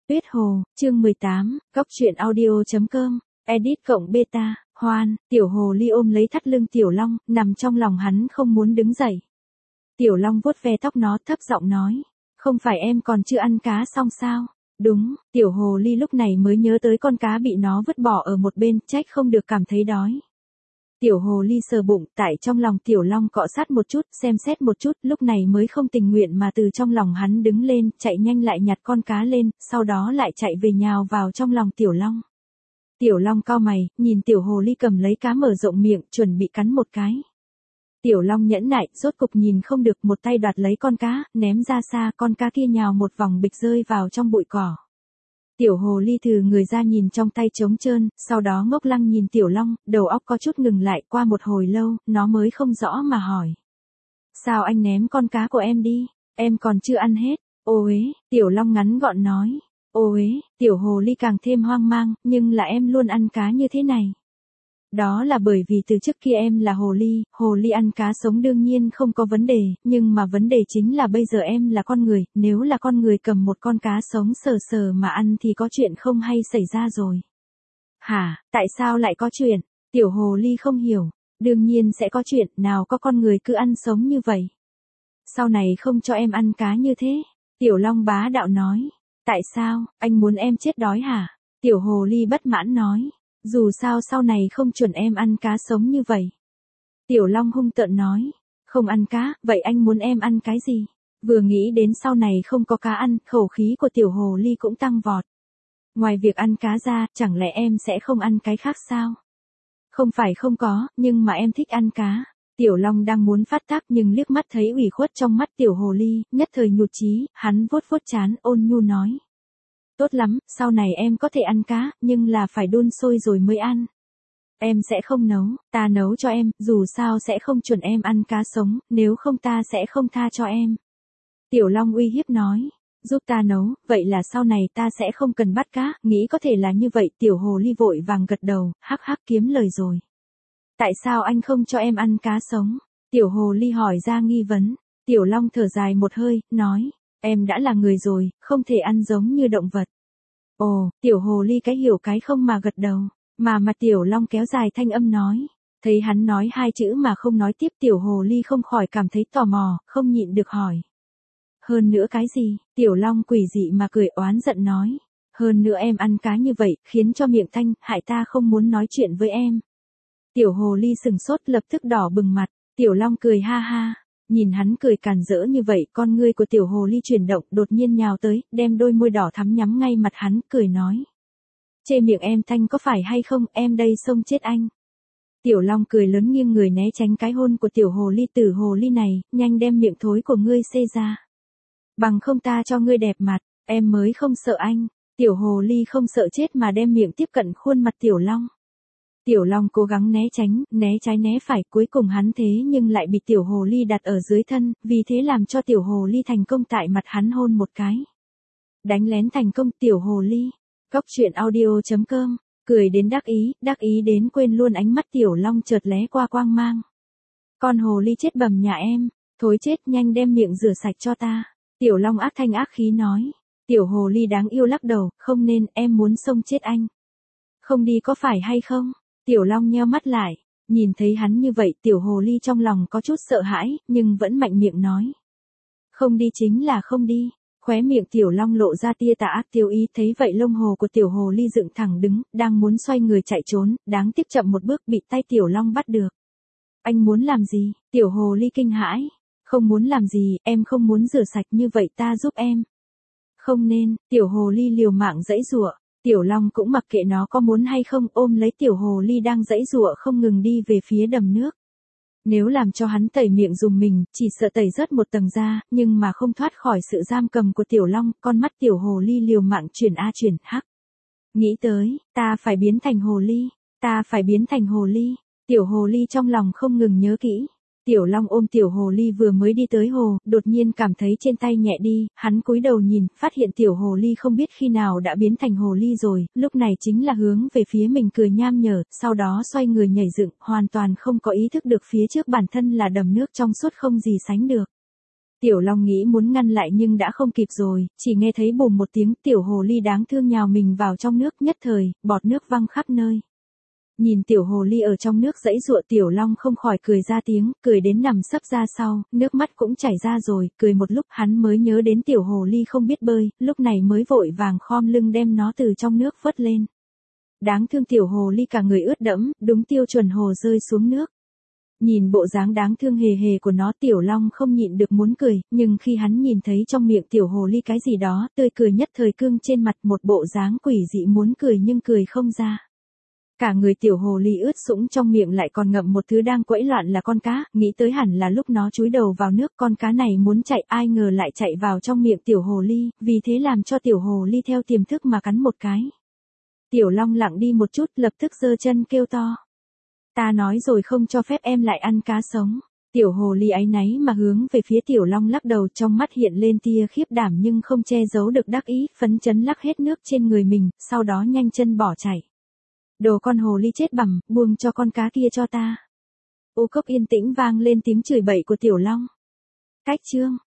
Tuyết Hồ, chương 18, Góc truyện audio.com, edit cộng beta, Hoan, Tiểu Hồ Ly ôm lấy thắt lưng Tiểu Long, nằm trong lòng hắn không muốn đứng dậy. Tiểu Long vuốt ve tóc nó thấp giọng nói, không phải em còn chưa ăn cá xong sao? Đúng, Tiểu Hồ Ly lúc này mới nhớ tới con cá bị nó vứt bỏ ở một bên, trách không được cảm thấy đói. Tiểu Hồ Ly sờ bụng, tại trong lòng Tiểu Long cọ sát một chút, xem xét một chút, lúc này mới không tình nguyện mà từ trong lòng hắn đứng lên, chạy nhanh lại nhặt con cá lên, sau đó lại chạy về nhào vào trong lòng Tiểu Long. Tiểu Long cau mày, nhìn Tiểu Hồ Ly cầm lấy cá mở rộng miệng, chuẩn bị cắn một cái. Tiểu Long nhẫn nại, rốt cục nhìn không được, một tay đoạt lấy con cá, ném ra xa, con cá kia nhào một vòng bịch rơi vào trong bụi cỏ. Tiểu Hồ Ly thừ người ra nhìn trong tay trống trơn, sau đó ngốc lăng nhìn Tiểu Long, đầu óc có chút ngừng lại, qua một hồi lâu, nó mới không rõ mà hỏi. Sao anh ném con cá của em đi, em còn chưa ăn hết, ô uế, Tiểu Long ngắn gọn nói. Ô uế, Tiểu Hồ Ly càng thêm hoang mang, nhưng là em luôn ăn cá như thế này. Đó là bởi vì từ trước kia em là hồ ly ăn cá sống đương nhiên không có vấn đề, nhưng mà vấn đề chính là bây giờ em là con người, nếu là con người cầm một con cá sống sờ sờ mà ăn thì có chuyện không hay xảy ra rồi. Hả, tại sao lại có chuyện? Tiểu Hồ Ly không hiểu, đương nhiên sẽ có chuyện, nào có con người cứ ăn sống như vậy. Sau này không cho em ăn cá như thế, Tiểu Long bá đạo nói. Tại sao, anh muốn em chết đói hả? Tiểu Hồ Ly bất mãn nói. Dù sao sau này không chuẩn em ăn cá sống như vậy. Tiểu Long hung tợn nói. Không ăn cá, vậy anh muốn em ăn cái gì? Vừa nghĩ đến sau này không có cá ăn, khẩu khí của Tiểu Hồ Ly cũng tăng vọt. Ngoài việc ăn cá ra, chẳng lẽ em sẽ không ăn cái khác sao? Không phải không có, nhưng mà em thích ăn cá. Tiểu Long đang muốn phát tác nhưng liếc mắt thấy ủy khuất trong mắt Tiểu Hồ Ly, nhất thời nhụt chí, hắn vuốt vuốt trán, ôn nhu nói. Tốt lắm, sau này em có thể ăn cá, nhưng là phải đun sôi rồi mới ăn. Em sẽ không nấu, ta nấu cho em, dù sao sẽ không chuẩn em ăn cá sống, nếu không ta sẽ không tha cho em. Tiểu Long uy hiếp nói, giúp ta nấu, vậy là sau này ta sẽ không cần bắt cá, nghĩ có thể là như vậy, Tiểu Hồ Ly vội vàng gật đầu, hắc hắc kiếm lời rồi. Tại sao anh không cho em ăn cá sống? Tiểu Hồ Ly hỏi ra nghi vấn. Tiểu Long thở dài một hơi, nói, em đã là người rồi, không thể ăn giống như động vật. Ồ, Tiểu Hồ Ly cái hiểu cái không mà gật đầu, mà mặt Tiểu Long kéo dài thanh âm nói. Thấy hắn nói hai chữ mà không nói tiếp, Tiểu Hồ Ly không khỏi cảm thấy tò mò, không nhịn được hỏi. Hơn nữa cái gì? Tiểu Long quỷ dị mà cười oán giận nói. Hơn nữa em ăn cá như vậy, khiến cho miệng tanh, hại ta không muốn nói chuyện với em. Tiểu Hồ Ly sừng sốt lập tức đỏ bừng mặt, Tiểu Long cười ha ha, nhìn hắn cười càn rỡ như vậy, con ngươi của Tiểu Hồ Ly chuyển động, đột nhiên nhào tới, đem đôi môi đỏ thắm nhắm ngay mặt hắn, cười nói. Chê miệng em thanh có phải hay không, em đây xông chết anh. Tiểu Long cười lớn nghiêng người né tránh cái hôn của Tiểu Hồ Ly. Tử Hồ Ly này, nhanh đem miệng thối của ngươi xê ra. Bằng không ta cho ngươi đẹp mặt, em mới không sợ anh. Tiểu Hồ Ly không sợ chết mà đem miệng tiếp cận khuôn mặt Tiểu Long. Tiểu Long cố gắng né tránh, né trái né phải, cuối cùng hắn thế nhưng lại bị Tiểu Hồ Ly đặt ở dưới thân, vì thế làm cho Tiểu Hồ Ly thành công tại mặt hắn hôn một cái. Đánh lén thành công. Tiểu Hồ Ly. Góc truyện audio.com, cười đến đắc ý đến quên luôn ánh mắt Tiểu Long chợt lé qua quang mang. Con hồ ly chết bầm nhà em, thối chết, nhanh đem miệng rửa sạch cho ta. Tiểu Long ác thanh ác khí nói. Tiểu Hồ Ly đáng yêu lắc đầu, không nên, em muốn xông chết anh. Không đi có phải hay không? Tiểu Long nheo mắt lại, nhìn thấy hắn như vậy, Tiểu Hồ Ly trong lòng có chút sợ hãi, nhưng vẫn mạnh miệng nói. Không đi chính là không đi. Khóe miệng Tiểu Long lộ ra tia tà ác tiêu ý, thấy vậy lông hồ của Tiểu Hồ Ly dựng thẳng đứng, đang muốn xoay người chạy trốn, đáng tiếc chậm một bước bị tay Tiểu Long bắt được. Anh muốn làm gì? Tiểu Hồ Ly kinh hãi. Không muốn làm gì, em không muốn rửa sạch như vậy, ta giúp em. Không nên. Tiểu Hồ Ly liều mạng giãy giụa. Tiểu Long cũng mặc kệ nó có muốn hay không, ôm lấy Tiểu Hồ Ly đang giãy giụa không ngừng đi về phía đầm nước. Nếu làm cho hắn tẩy miệng dùng mình, chỉ sợ tẩy rớt một tầng da, nhưng mà không thoát khỏi sự giam cầm của Tiểu Long, con mắt Tiểu Hồ Ly liều mạng chuyển a chuyển hắc. Nghĩ tới, ta phải biến thành hồ ly, ta phải biến thành hồ ly. Tiểu Hồ Ly trong lòng không ngừng nhớ kỹ. Tiểu Long ôm Tiểu Hồ Ly vừa mới đi tới hồ, đột nhiên cảm thấy trên tay nhẹ đi, hắn cúi đầu nhìn, phát hiện Tiểu Hồ Ly không biết khi nào đã biến thành hồ ly rồi, lúc này chính là hướng về phía mình cười nham nhở, sau đó xoay người nhảy dựng, hoàn toàn không có ý thức được phía trước bản thân là đầm nước trong suốt không gì sánh được. Tiểu Long nghĩ muốn ngăn lại nhưng đã không kịp rồi, chỉ nghe thấy bùm một tiếng, tiểu hồ ly đáng thương nhào mình vào trong nước, nhất thời, bọt nước văng khắp nơi. Nhìn tiểu hồ ly ở trong nước giãy giụa, Tiểu Long không khỏi cười ra tiếng, cười đến nằm sấp ra sau, nước mắt cũng chảy ra rồi, cười một lúc hắn mới nhớ đến tiểu hồ ly không biết bơi, lúc này mới vội vàng khom lưng đem nó từ trong nước vớt lên. Đáng thương tiểu hồ ly cả người ướt đẫm, đúng tiêu chuẩn hồ rơi xuống nước. Nhìn bộ dáng đáng thương hề hề của nó, Tiểu Long không nhịn được muốn cười, nhưng khi hắn nhìn thấy trong miệng tiểu hồ ly cái gì đó, tươi cười nhất thời cương trên mặt, một bộ dáng quỷ dị muốn cười nhưng cười không ra. Cả người tiểu hồ ly ướt sũng, trong miệng lại còn ngậm một thứ đang quẫy loạn là con cá, nghĩ tới hẳn là lúc nó chúi đầu vào nước, con cá này muốn chạy, ai ngờ lại chạy vào trong miệng tiểu hồ ly, vì thế làm cho tiểu hồ ly theo tiềm thức mà cắn một cái. Tiểu Long lặng đi một chút, lập tức giơ chân kêu to. Ta nói rồi không cho phép em lại ăn cá sống. Tiểu hồ ly áy náy mà hướng về phía Tiểu Long lắc đầu, trong mắt hiện lên tia khiếp đảm nhưng không che giấu được đắc ý, phấn chấn lắc hết nước trên người mình, sau đó nhanh chân bỏ chạy. Đồ con hồ ly chết bẩm, buông cho con cá kia cho ta. U cốc yên tĩnh vang lên tiếng chửi bậy của Tiểu Long. Cách chương